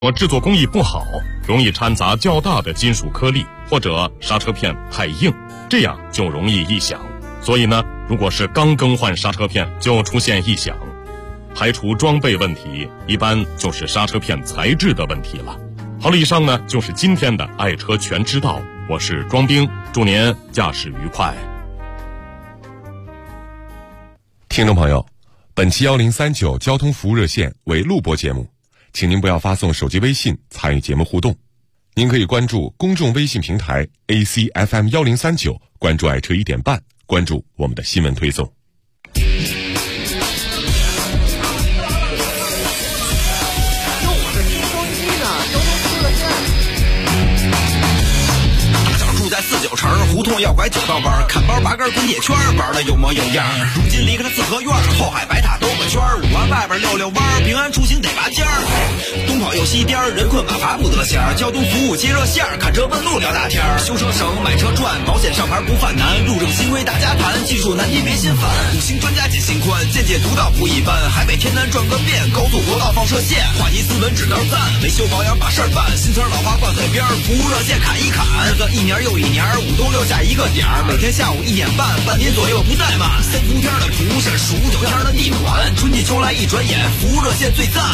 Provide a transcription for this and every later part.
制作工艺不好，容易掺杂较大的金属颗粒，或者刹车片太硬，这样就容易异响。所以呢，如果是刚更换刹车片就出现异响，排除装备问题，一般就是刹车片材质的问题了。好了，以上呢就是今天的爱车全知道，我是庄兵，祝您驾驶愉快。 听众朋友，本期1039交通服务热线为录播节目，请您不要发送手机微信参与节目互动。您可以关注公众微信平台 ACFM1039，关注爱车1点半，关注我们的新闻推送。 49城胡同要拐9道弯，看包拔根滚铁圈，玩的有模有样。如今离开了四合院，后海白塔兜个圈，5环外边溜弯，平安出行得拔尖儿。东跑又西颠，人困马乏不得闲。交通服务接热线，看车问路聊大天。修车省，买车赚，保险上牌不犯难。路政新规大家谈，技术难题别心烦。5星专家解心宽，见解独到不一般。海北天南转个遍，高速国道放射线。话题斯文只道赞，维修保养把事儿办。新词老话挂嘴边，服务热线侃一侃。日子一年又一年，5冬6夏一个点儿，每天下午1点半，半天左右不怠慢。3伏天的蒲是数9天的地暖，春季秋来一转眼，服务热线最赞。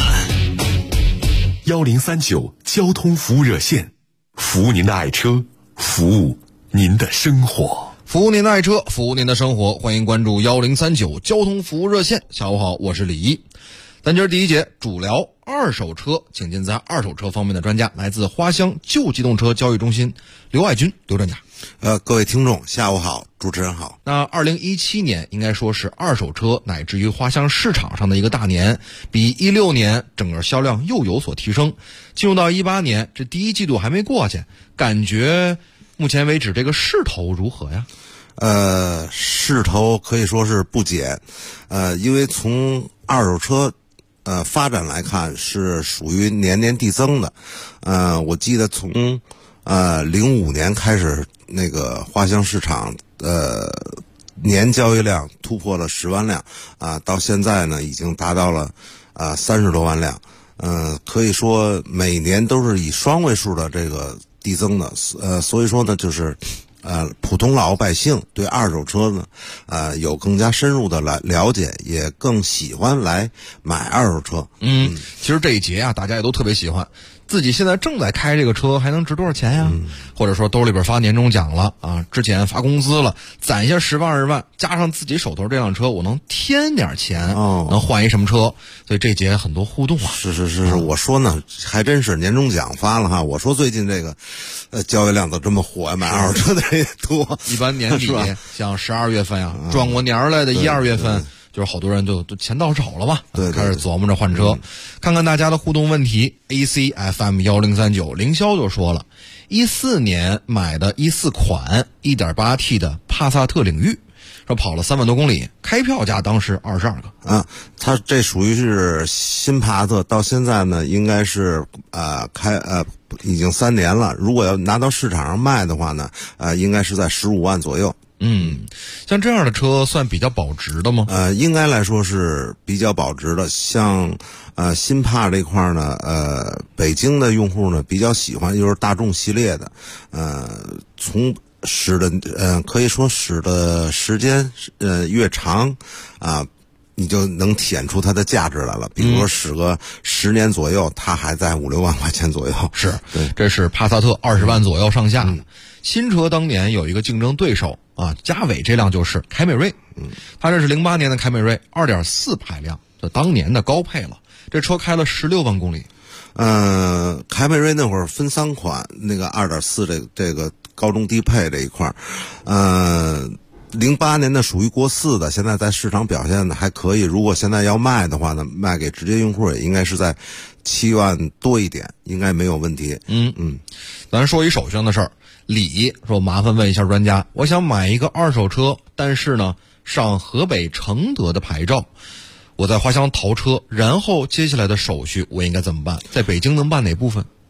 1039交通服务热线，服务您的爱车，服务您的生活。 服务您的爱车，服务您的生活，欢迎关注1039交通服务热线。下午好，我是李一。咱今儿第一节主聊二手车，请进在二手车方面的专家，来自花乡旧机动车交易中心刘爱军刘专家。 各位听众下午好，主持人好。 那2017年应该说是二手车乃至于花乡市场上的一个大年，比16年整个销量又有所提升。进入到18年，这第一季度还没过去，感觉目前为止这个势头如何呀？ 势头可以说是不减，因为从二手车发展来看是属于年年递增的。我记得从05年开始，那个花乡市场年交易量突破了10万辆到现在呢已经达到了30多万辆。可以说每年都是以双位数的这个递增的。所以说呢，就是普通老百姓对二手车呢有更加深入的了解，也更喜欢来买二手车。 其实这一节啊，大家也都特别喜欢。自己现在正在开这个车，还能值多少钱呀？或者说兜里边发年终奖了啊，之前发工资了，攒一下10万20万，加上自己手头这辆车，我能添点钱，能换一什么车？所以这节很多互动啊。 是，我说呢，还真是年终奖发了哈。我说最近这个交易量都这么火，买二手车的人也多。 一般年底像12月份呀，转过年来的1、2月份。就是好多人都钱到手了嘛， 对， 开始琢磨着换车。看看大家的互动问题。ACFM1039凌霄就说了，14年买的14款 1.8T 的帕萨特领域，说跑了3万多公里，开票价当时22个。 它这属于是新帕萨特，到现在呢应该是已经3年了。如果要拿到市场上卖的话呢，应该是在15万左右。 像这样的车算比较保值的吗？ 应该来说是比较保值的。像新帕这块呢，北京的用户呢比较喜欢，就是大众系列的。从使的可以说使的时间越长你就能体现出它的价值来了。比如说使个10年左右，它还在5、6万块钱左右。 是，对，这是帕萨特20万左右上下的。新车当年有一个竞争对手嘉伟这辆就是凯美瑞。它这是08年的凯美瑞 2.4 排量，这当年的高配了。这车开了16万公里。 凯美瑞那会儿分3款，那个 2.4 这个高中低配这一块08年的属于国4的，现在在市场表现的还可以。如果现在要卖的话呢，卖给直接用户也应该是在7万多一点，应该没有问题。 咱说一手续上的事儿。李说麻烦问一下专家，我想买一个二手车，但是呢上河北承德的牌照，我在花乡淘车，然后接下来的手续我应该怎么办？在北京能办哪部分？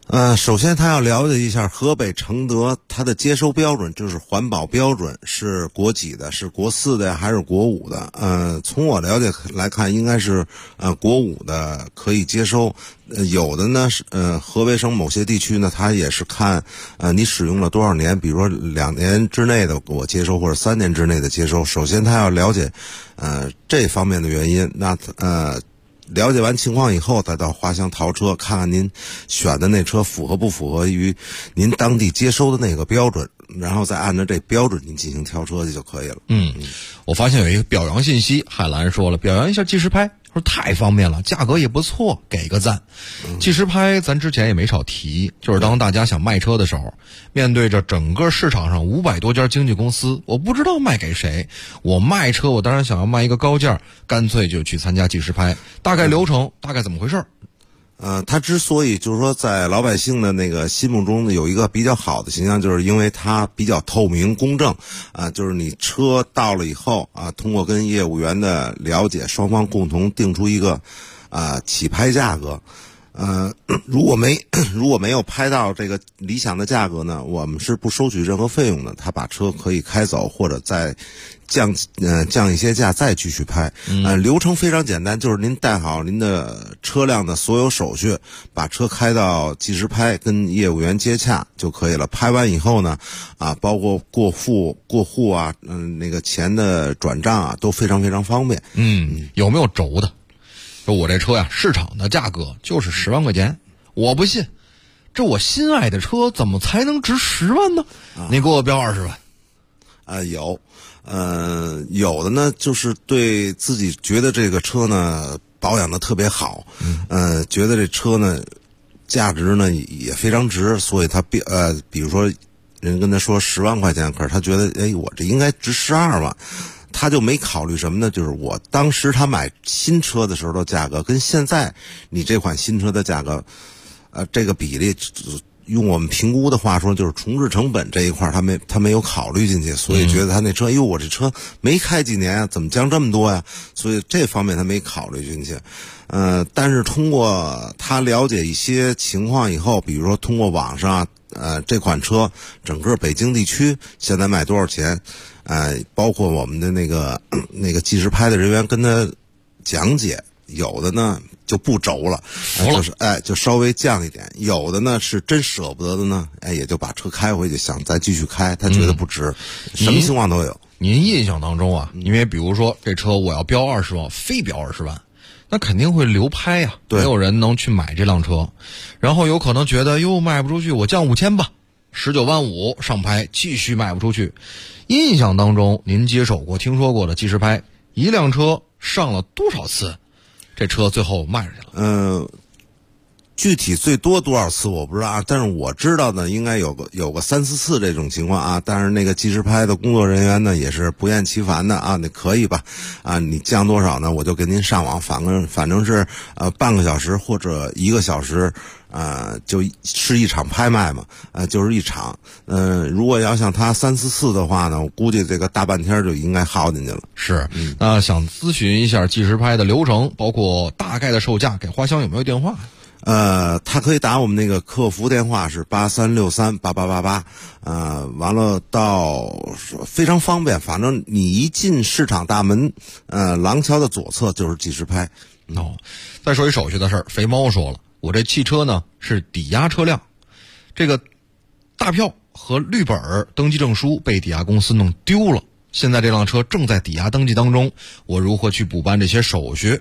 首先他要了解一下河北承德它的接收标准，就是环保标准是国几的，是国4的还是国5的？从我了解来看，应该是国5的可以接收。有的呢是河北省某些地区呢，它也是看你使用了多少年，比如说2年之内的我接收或者3年之内的接收。首先他要了解这方面的原因，那了解完情况以后，再到花乡淘车，看看您选的那车符合不符合于您当地接收的那个标准，然后再按照这标准您进行挑车去就可以了。 我发现有一个表扬信息，海兰说了，表扬一下计时拍，说太方便了，价格也不错，给个赞。计时拍咱之前也没少提，就是当大家想卖车的时候，面对着整个市场上500多家经纪公司，我不知道卖给谁，我卖车我当然想要卖一个高价，干脆就去参加计时拍。大概流程大概怎么回事？ 他之所以就是说在老百姓的那个心目中有一个比较好的形象，就是因为它比较透明公正就是你车到了以后通过跟业务员的了解，双方共同定出一个起拍价格。如果没有拍到这个理想的价格呢，我们是不收取任何费用的，他把车可以开走，或者再降一些价再继续拍。流程非常简单，就是您带好您的车辆的所有手续，把车开到计时拍，跟业务员接洽就可以了。拍完以后呢包括过户那个钱的转账都非常非常方便。 有没有轴的？说我这车呀，市场的价格就是10万块钱，我不信，这我心爱的车怎么才能值10万呢？你给我标20万。有的呢，就是对自己觉得这个车呢保养的特别好，觉得这车呢价值呢也非常值，所以他比如说人跟他说10万块钱，可是他觉得我这应该值12万。他就没考虑什么呢？就是我当时他买新车的时候的价格，跟现在你这款新车的价格，这个比例，用我们评估的话说，就是重置成本这一块，他没有考虑进去，所以觉得他那车，我这车没开几年啊，怎么降这么多呀？所以这方面他没考虑进去。但是通过他了解一些情况以后，比如说通过网上这款车整个北京地区现在卖多少钱？包括我们的那个计时拍的人员跟他讲解，有的呢就不轴了，就是就稍微降一点，有的呢是真舍不得的呢，也就把车开回去，想再继续开，他觉得不值，什么情况都有。您印象当中因为比如说这车我要标20万，非标20万，那肯定会流拍呀，没有人能去买这辆车，然后有可能觉得卖不出去，我降5000吧，19万5上拍，继续卖不出去。印象当中您接手过听说过的计时拍，一辆车上了多少次这车最后卖出去了？ 具体最多多少次我不知道但是我知道呢，应该有个3-4次这种情况但是那个计时拍的工作人员呢也是不厌其烦的那可以吧你降多少呢，我就给您上网，反正是半个小时或者1个小时就是一场拍卖嘛就是一场如果要像他3-4次的话呢，我估计这个大半天就应该耗进去了。 是那想咨询一下计时拍的流程，包括大概的售价，给花乡有没有电话？ 他可以打我们那个客服电话是83638888，完了到非常方便，反正你一进市场大门，廊桥的左侧就是计时拍。 再说一手续的事儿，肥猫说了，我这汽车呢是抵押车辆，这个大票和绿本登记证书被抵押公司弄丢了，现在这辆车正在抵押登记当中，我如何去补办这些手续？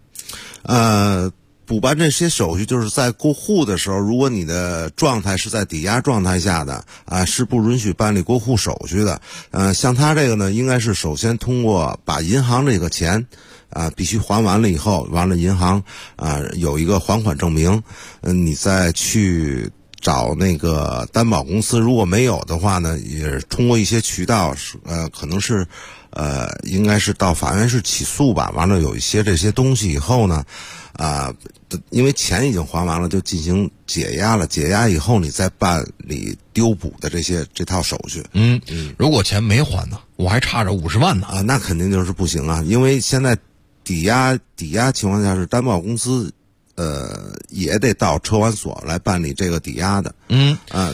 补办这些手续就是在过户的时候，如果你的状态是在抵押状态下的是不允许办理过户手续的。像他这个呢，应该是首先通过把银行这个钱必须还完了以后，完了银行有一个还款证明，你再去找那个担保公司，如果没有的话呢，也通过一些渠道可能是应该是到法院是起诉吧，完了有一些这些东西以后呢因为钱已经还完了，就进行解押了，解押以后你再办理丢补的这套手续。 如果钱没还呢，我还差着50万呢那肯定就是不行因为现在抵押情况下是担保公司也得到车管所来办理这个抵押的。 那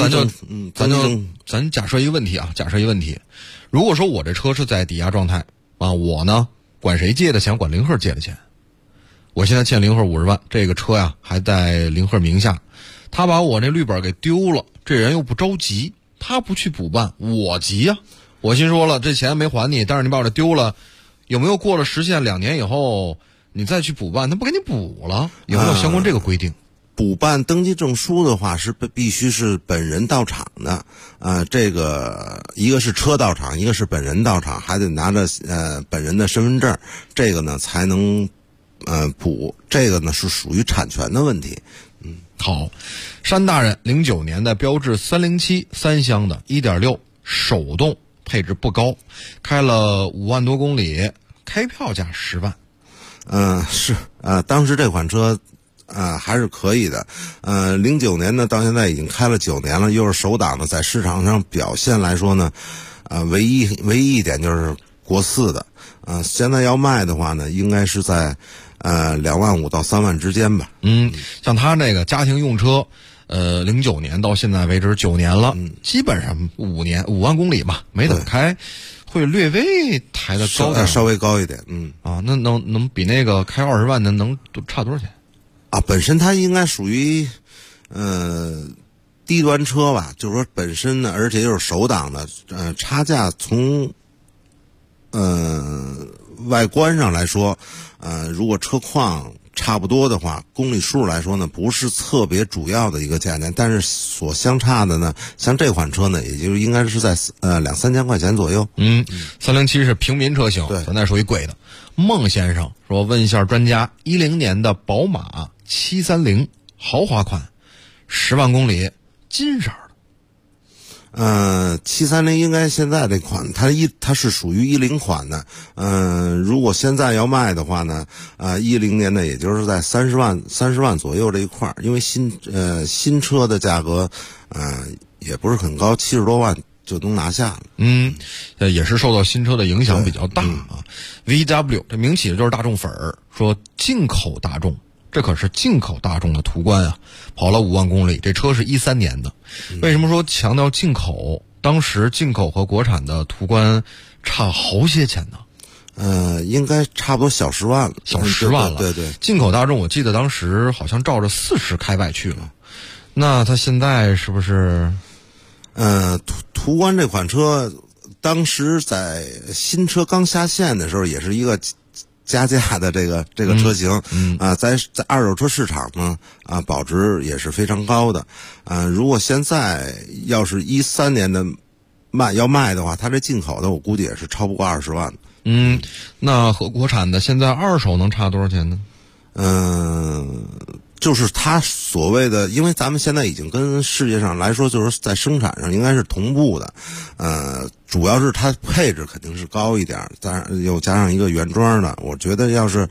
咱假设一个问题啊，如果说我这车是在抵押状态啊，我呢管谁借的钱？管林鹤借的钱。我现在欠林鹤50万，这个车呀还在林鹤名下，他把我那绿本给丢了，这人又不着急，他不去补办，我急呀。我心说了，这钱没还你，但是你把我这丢了，有没有过了时限2年以后你再去补办，他不给你补了？有没有相关这个规定？ 补办登记证书的话是必须是本人到场的，这个一个是车到场，一个是本人到场，还得拿着本人的身份证，这个呢才能补，这个呢是属于产权的问题。 好，山大人09年的标致3073厢的 1.6 手动，配置不高，开了5万多公里，开票价10万。 当时这款车还是可以的。09年呢到现在已经开了9年了，又是首档的，在市场上表现来说呢，唯一一点就是国4的。现在要卖的话呢，应该是在2万5到3万之间吧。 像他这个家庭用车09年到现在为止9年了，基本上5万公里吧，没怎么开，会略微抬得高点， 稍微高一点。 那能比那个开20万的能差多少钱？ 本身它应该属于低端车吧，就是说本身呢，而且又是首档的，差价从外观上来说，如果车况差不多的话，公里数来说呢，不是特别主要的一个价钱，但是所相差的呢，像这款车呢，也就应该是在2-3千块钱左右。 307是平民车型， 对， 咱再属于贵的。孟先生说，问一下专家，10年的宝马730豪华款，10万公里，金色的。 730应该现在这款它是属于10款的。如果现在要卖的话呢，10年的也就是在30万左右这一块，因为新车的价格也不是很高，70多万就能拿下了。 也是受到新车的影响比较大啊。VW 这名起的就是大众粉儿，说进口大众，这可是进口大众的途观啊，跑了5万公里，这车是13年的。为什么说强调进口？当时进口和国产的途观差好些钱呢。 应该差不多小10万了， 小10万了。 对。 进口大众我记得当时好像照着40开外去了，那它现在是不是？ 途观这款车，当时在新车刚下线的时候，也是一个加价的这个车型。在二手车市场呢，保值也是非常高的。如果现在要是13年的要卖的话，它这进口的我估计也是超不过20万。 那和国产的现在二手能差多少钱呢？ 就是它所谓的，因为咱们现在已经跟世界上来说，就是在生产上应该是同步的。主要是它配置肯定是高一点，又加上一个原装的，我觉得要是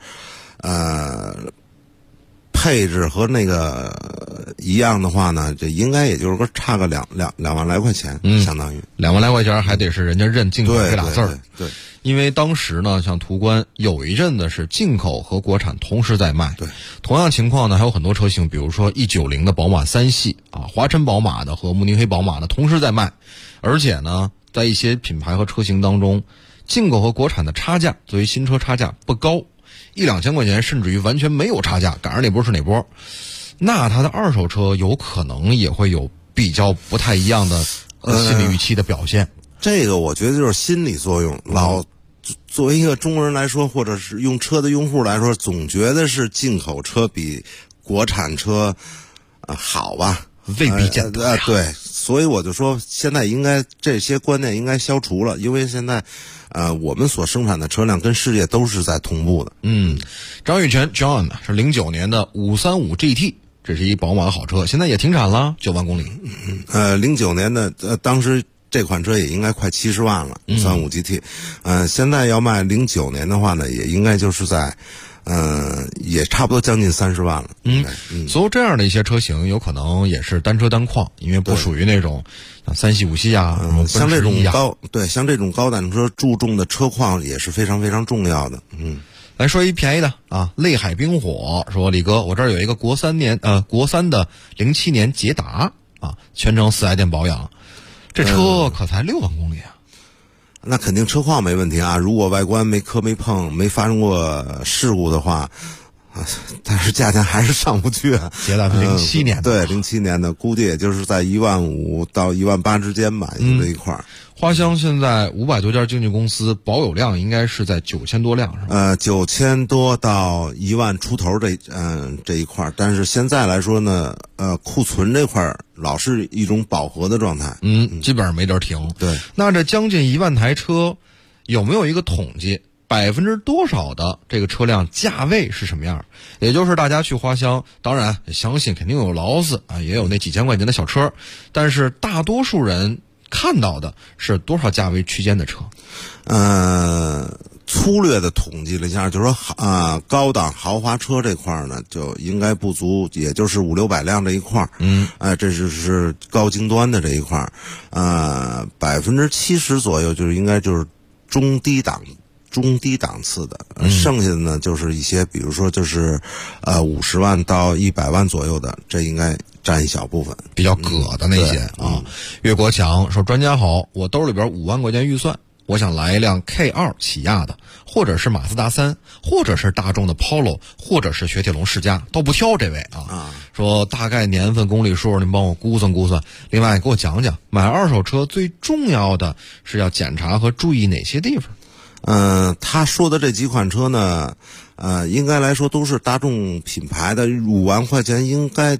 配置和那个一样的话呢，这应该也就是个差个两万来块钱，相当于 2万来块钱，还得是人家认进口这俩字儿。 对。 因为当时呢，像途观有一阵子是进口和国产同时在卖。 对， 同样情况呢，还有很多车型，比如说190的宝马3系华晨宝马的和慕尼黑宝马的同时在卖，而且呢，在一些品牌和车型当中，进口和国产的差价作为新车差价不高，1-2千块钱，甚至于完全没有差价，赶上哪波是哪波。那它的二手车有可能也会有比较不太一样的心理预期的表现。 这个我觉得就是心理作用。作为一个中国人来说，或者是用车的用户来说，总觉得是进口车比国产车好吧？ 未必见得对，所以我就说，现在应该这些观念应该消除了，因为现在我们所生产的车辆跟世界都是在同步的。 张玉泉 John 是09年的535 GT， 这是一宝马的好车，现在也停产了，9万公里。 09年的当时这款车也应该快70万了，535 GT。现在要卖09年的话呢，也应该就是在也差不多将近30万了。 所以这样的一些车型有可能也是单车单况，因为不属于那种像3系5系像这种像这种高档车注重的车况也是非常非常重要的。 来说一便宜的啊，泪海冰火说李哥，我这儿有一个国三的07年捷达啊，全程4S店保养，这车可才6万公里啊。 那肯定车况没问题啊，如果外观没磕没碰没发生过事故的话，但是价钱还是上不去啊。 捷达是07年的， 对，07年的，估计也就是在15000到18000之间吧，也就这一块儿。 花乡现在500多家经纪公司保有量应该是在9000多辆，是吧 ？9000多到1万出头这一块儿，但是现在来说呢，库存这块儿老是一种饱和的状态， 基本上没地儿停。 对， 那这将近1万台车，有没有一个统计%多少的这个车辆价位是什么样？也就是大家去花乡，当然相信肯定有劳斯啊，也有那几千块钱的小车，但是大多数人看到的是多少价位区间的车？ 粗略的统计了一下，就是说高档豪华车这块呢，就应该不足，也就是500-600辆这一块。这是高精端的这一块。70%左右就是应该就是中低档次的，剩下的呢就是一些，比如说就是50万到100万左右的，这应该占一小部分， 比较葛的那些啊。岳国强说：“专家好，我兜里边5万块钱预算，我想来一辆 K2 起亚的，或者是马自达3，或者是大众的 Polo， 或者是雪铁龙世嘉，都不挑。这位啊，说大概年份公里数，您帮我估算估算。另外给我讲讲，买二手车最重要的是要检查和注意哪些地方？” 他说的这几款车呢，应该来说都是大众品牌的，5万块钱应该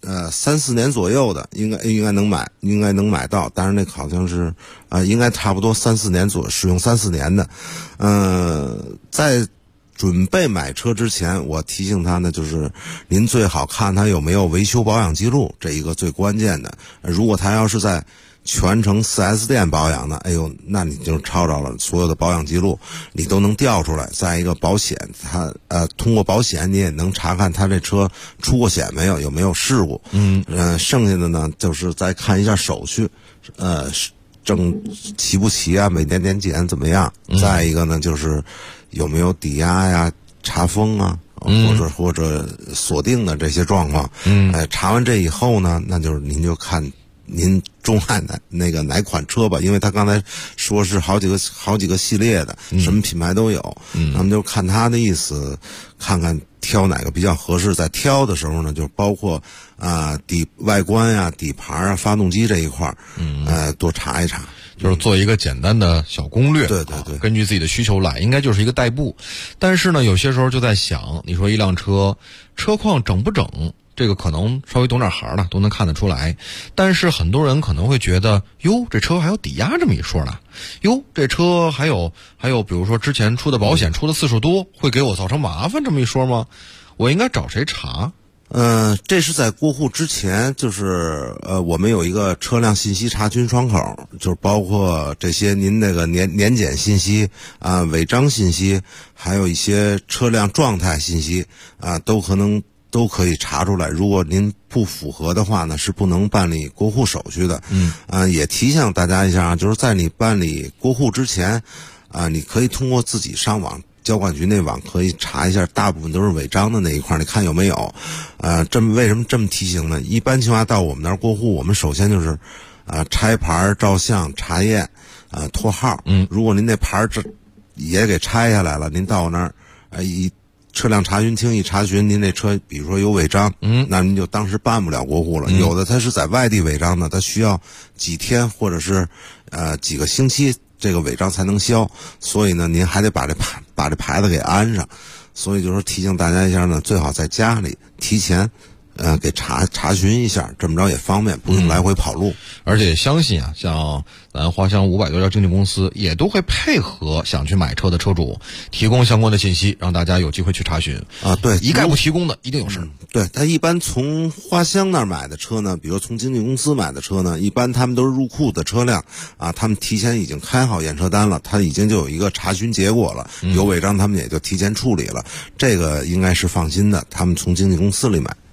3-4年左右的，应该能买到。当然那好像是应该差不多3-4年使用3-4年的。在准备买车之前，我提醒他呢，就是您最好看他有没有维修保养记录，这一个最关键的。如果他要是在全程4S 店保养的，哎呦，那你就抄着了，所有的保养记录你都能调出来。再一个保险，它通过保险你也能查看他这车出过险没有，有没有事故。剩下的呢就是再看一下手续，正齐不齐啊，每年年检怎么样。再一个呢就是有没有抵押呀、查封啊，或者锁定的这些状况。查完这以后呢，那就是您就看您钟爱哪款车吧，因为他刚才说是好几个系列的，什么品牌都有。那么就看他的意思，看看挑哪个比较合适。在挑的时候呢，就包括外观呀、底盘啊、发动机这一块多查一查。 就是做一个简单的小攻略， 对， 根据自己的需求来，应该就是一个代步。但是呢，有些时候就在想，你说一辆车况整不整，这个可能稍微懂点行的都能看得出来。但是很多人可能会觉得，哟，这车还有抵押这么一说呢，哟，这车还有比如说之前出的保险出的次数多，会给我造成麻烦这么一说吗？我应该找谁查？ 这是在过户之前，就是我们有一个车辆信息查询窗口，就是包括这些您那个年检信息违章信息，还有一些车辆状态信息都可以查出来。如果您不符合的话呢，是不能办理过户手续的。也提醒大家一下，就是在你办理过户之前你可以通过自己上网。交管局内网可以查一下，大部分都是违章的那一块，你看有没有？为什么这么提醒呢？一般情况下到我们那儿过户，我们首先就是拆牌、照相、查验、拖号。如果您那牌也给拆下来了，您到我那儿车辆查询厅一查询，您这车比如说有违章，那您就当时办不了过户了。有的它是在外地违章的，它需要几天或者是几个星期。这个违章才能消，所以呢，您还得把这牌子给安上。所以就是提醒大家一下呢，最好在家里提前给查询一下，这么着也方便，不用来回跑路。 而且相信像咱花乡500多家经纪公司也都会配合想去买车的车主提供相关的信息，让大家有机会去查询对， 一概不提供的一定有事。 对，他一般从花乡那儿买的车呢，比如从经纪公司买的车呢，一般他们都是入库的车辆他们提前已经开好验车单了，他已经就有一个查询结果了，有违章他们也就提前处理了，这个应该是放心的，他们从经纪公司里买。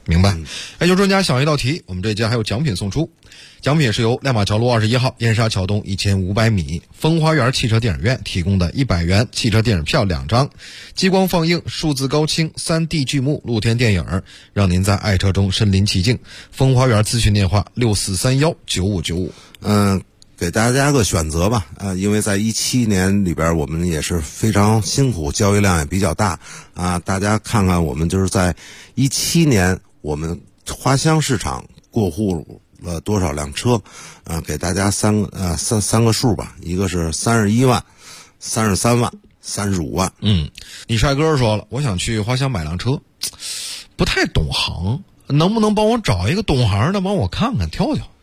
明白。艾灸专家想一道题，我们这一节还有奖品送出。奖品是由亮马桥路21号燕莎桥东1500米风花园汽车电影院提供的100元汽车电影票2张，激光放映、数字高清、3D 剧目露天电影，让您在爱车中身临其境。风花园咨询电话64319595。 给大家个选择吧，因为在17年里边我们也是非常辛苦，交易量也比较大啊。大家看看我们就是在17年我们花乡市场过户了多少辆车，给大家三个数吧，一个是31万、33万、35万。 你帅哥说了，我想去花乡买辆车，不太懂行，能不能帮我找一个懂行的帮我看看挑挑？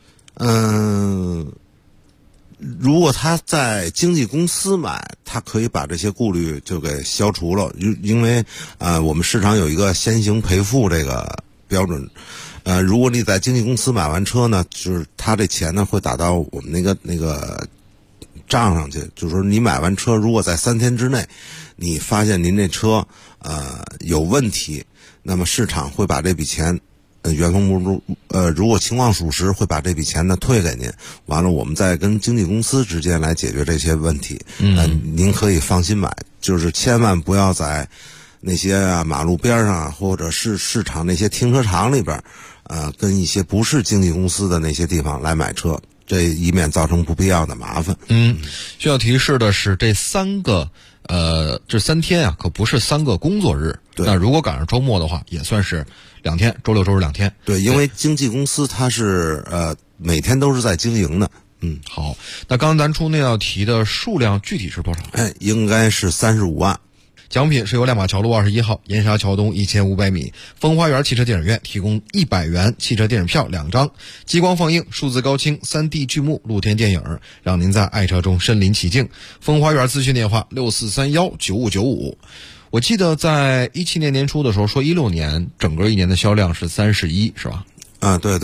如果他在经纪公司买，他可以把这些顾虑就给消除了，因为我们市场有一个先行赔付这个标准。如果你在经纪公司买完车呢，就是他这钱呢会打到我们那个账上去，就是说你买完车，如果在3天之内你发现您这车有问题，那么市场会把这笔钱原封不动，如果情况属实，会把这笔钱呢退给您。完了，我们再跟经纪公司之间来解决这些问题。您可以放心买，就是千万不要在那些马路边上或者是市场那些停车场里边，跟一些不是经纪公司的那些地方来买车，这以免造成不必要的麻烦。 需要提示的是，这3天啊，可不是3个工作日。那如果赶上周末的话，也算是2天，周六周日2天。 对，因为经纪公司它是每天都是在经营的。 好，那刚刚咱出那道题的数量具体是多少？ 应该是35万。 奖品是由亮马桥路21号燕莎桥东1500米风花园汽车电影院提供100元汽车电影票2张，激光放映、数字高清、3D 剧目露天电影，让您在爱车中身临其境。风花园咨询电话64319595。我记得在17年年初的时候说16年整个一年的销量是31，是吧？ 对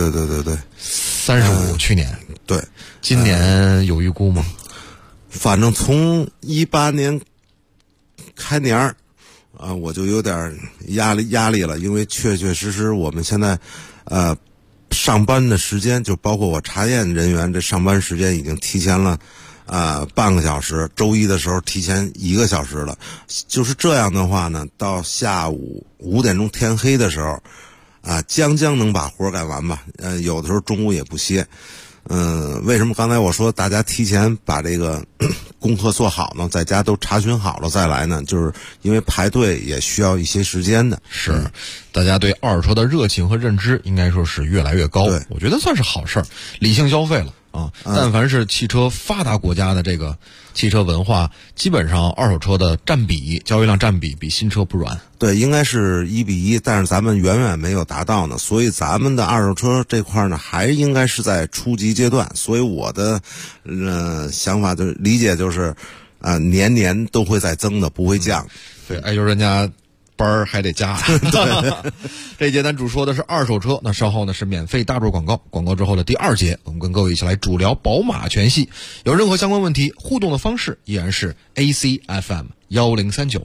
，35去年。 对， 今年有预估吗？ 反正从18年开年我就有点压力了，因为确实我们现在上班的时间，就包括我查验人员这上班时间已经提前了半个小时，周一的时候提前1个小时了。就是这样的话呢，到下午5点钟天黑的时候将能把活干完吧。有的时候中午也不歇。为什么刚才我说大家提前把这个功课做好呢，在家都查询好了再来呢？就是因为排队也需要一些时间的。 是，大家对二手车的热情和认知应该说是越来越高。 对， 我觉得算是好事儿，理性消费了啊。但凡是汽车发达国家的这个汽车文化，基本上二手车的占比、交易量占比比新车不软。 对，应该是1比1，但是咱们远远没有达到呢，所以咱们的二手车这块呢，还应该是在初级阶段。所以我的想法就是理解就是年年都会在增的，不会降。 对，就是人家班儿还得加。这一节咱主说的是二手车，那稍后呢是免费大众广告，广告之后的第2节，我们跟各位一起来主聊宝马全系。有任何相关问题，互动的方式依然是 ACFM 1039。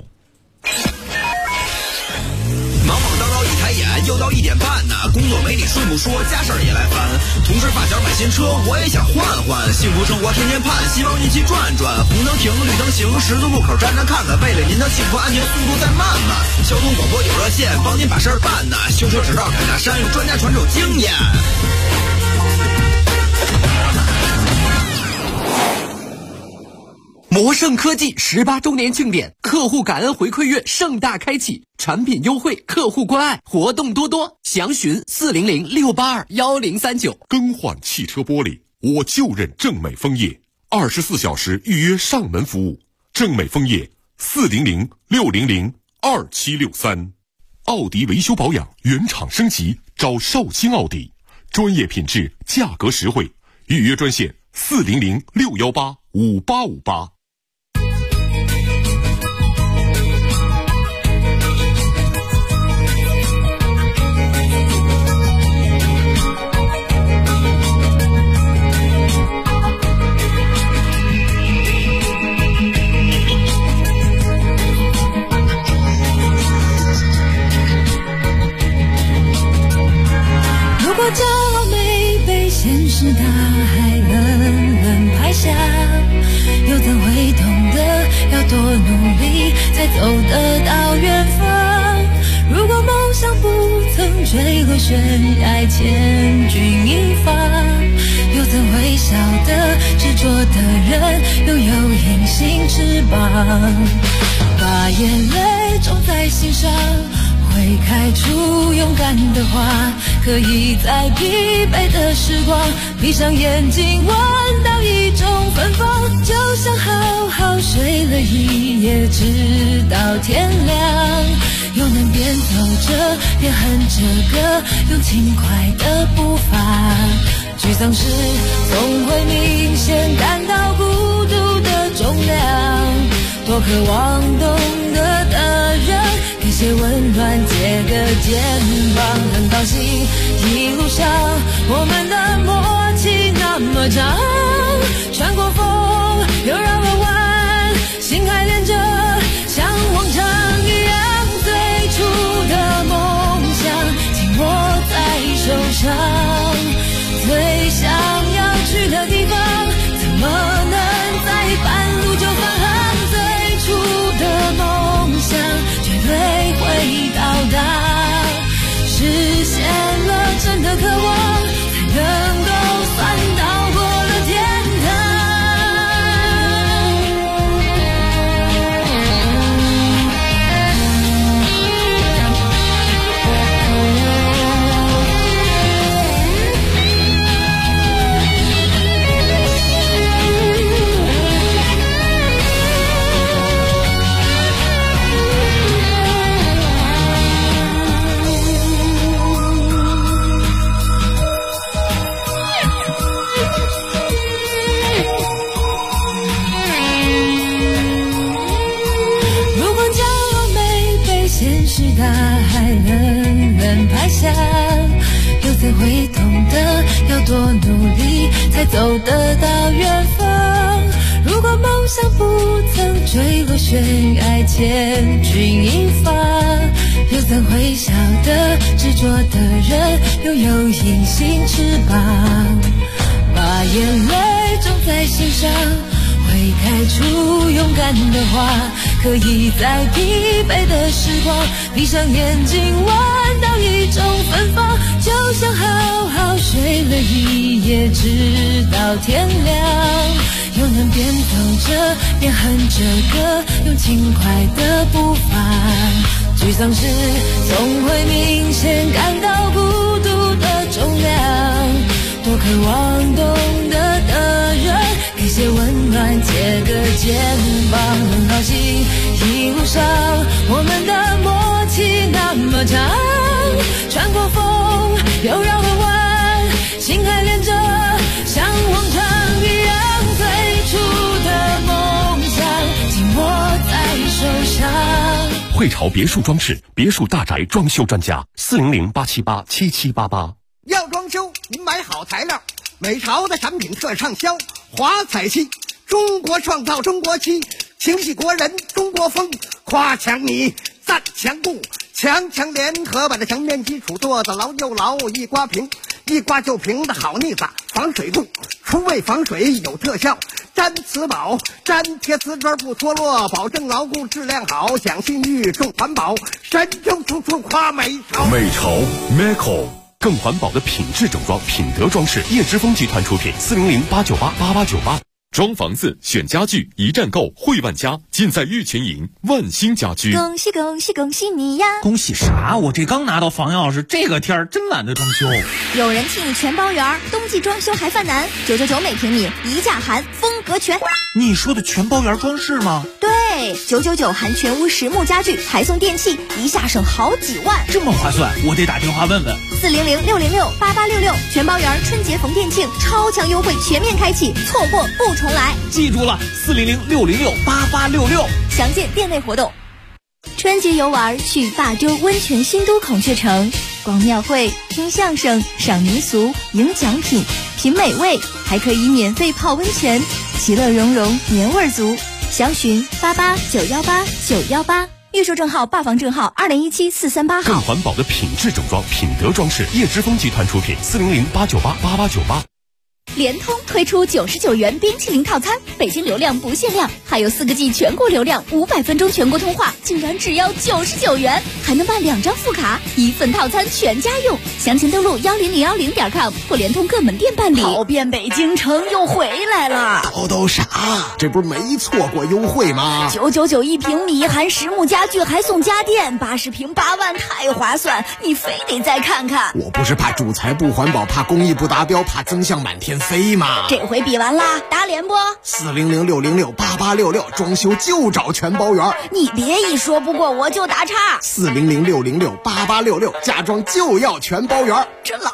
忙忙叨叨一抬眼，又到1点半呢。工作没理顺不说，家事儿也来烦。同事发小买新车，我也想换换。幸福生活天天盼，希望一起转转。红灯停，绿灯行，十字路口站站看看。为了您的幸福安宁，速度再慢慢。交通广播有热线，帮您把事儿办呢。修车直道赶大山，专家传授经验。 摩盛科技18周年庆典，客户感恩回馈月盛大开启，产品优惠，客户关爱，活动多多，详询400-682-1039。 更换汽车玻璃，我就认正美枫叶，24小时预约上门服务。正美枫叶400-600-2763。奥迪维修保养原厂升级，找绍兴奥迪，专业品质，价格实惠。预约专线400-618-5858。 现实大海冷冷拍下，又怎会懂得要多努力才走得到远方？如果梦想不曾坠落悬崖千钧一发，又怎会晓得执着的人拥有隐形翅膀？把眼泪种在心上，会开出勇敢的花，可以在疲惫的时光闭上眼睛闻到一种芬芳，就像好好睡了一夜直到天亮，又能边走着边哼着歌，用轻快的步伐。沮丧时总会明显感到孤独的重量，多渴望懂得的人给些温暖，借个肩膀。很高兴一路上我们的默契那么长，穿过风又绕了弯，心还连着像往常一样，最初的梦想紧握在手上，最想要去的地方怎么能在半路就返航？最初的梦想绝对会到达，实现了真的渴望，才能够算到过了天堂。大海冷冷拍下，又怎会懂得要多努力才走得到远方？如果梦想不曾坠落悬崖千钧一发，又怎会晓得执着的人拥有隐形翅膀？把眼泪种在心上，会开出勇敢的花，可以在疲惫的时光闭上眼睛闻到一种芬芳，就像好好睡了一夜直到天亮，又能边走着边哼着歌，用轻快的步伐。沮丧时总会明显感到孤独的重量，多渴望懂得的人给些温暖，借个肩膀。很高兴一路上我们的默契那么长，穿过风又绕了弯，心还连着像往常一样，最初的梦想紧握在手上。 汇潮别墅装饰，别墅大宅装修专家，400-878-7788。 要装修您买好材料，美潮的产品特畅销，华彩漆，中国创造中国漆，情系国人中国风，夸强你赞强固，强强联合把这墙面基础做得牢又牢，一刮平一刮就平的好腻子，防水固，除味防水有特效，粘瓷宝粘贴瓷砖不脱落，保证牢固质量好，讲信誉重环保，神州处处夸美潮。 美潮 Meco 更环保的品质整装，品德装饰，叶之峰集团出品，400-898-8898。 装房子选家具，一站购汇万家，尽在玉泉营万兴家居。 恭喜恭喜恭喜你呀！ 恭喜啥？我这刚拿到房钥匙，这个天儿真懒得装修。 有人替你全包圆，冬季装修还犯难，999每平米一价含，风格全。 你说的全包圆装饰吗？ 对，999含全屋实木家具，还送电器，一下省好几万， 这么划算，我得打电话问问。 400-606-8866，全包圆春节逢店庆，超强优惠全面开启，错过不重来。 记住了，400-606-8866， 详见店内活动。春节游玩去霸州温泉新都孔雀城，逛庙会、听相声、赏民俗、赢奖品、品美味，还可以免费泡温泉，其乐融融，年味足。详询88918918。 预售证号、霸房证号2017-438号。 更环保的品质整装，品德装饰，叶之峰集团出品，400-898-8898。 联通推出99元冰淇淋套餐，北京流量不限量，还有4个 G 全国流量，500分钟全国通话，竟然只要99元，还能办2张副卡，1份套餐全家用。详情登录10010.com或联通各门店办理。跑遍北京城又回来了， 都啥？这不是没错过优惠吗 ？999一平米，含实木家具还送家电，80平8万，太划算，你非得再看看。 我不是怕主材不环保，怕工艺不达标，怕增项满天飞吗？ 这回比完啦，打脸不 ？400-606-8866，装修就找全包圆。 你别一说不过我就打岔。 400-606-8866，家装就要全包圆。 真老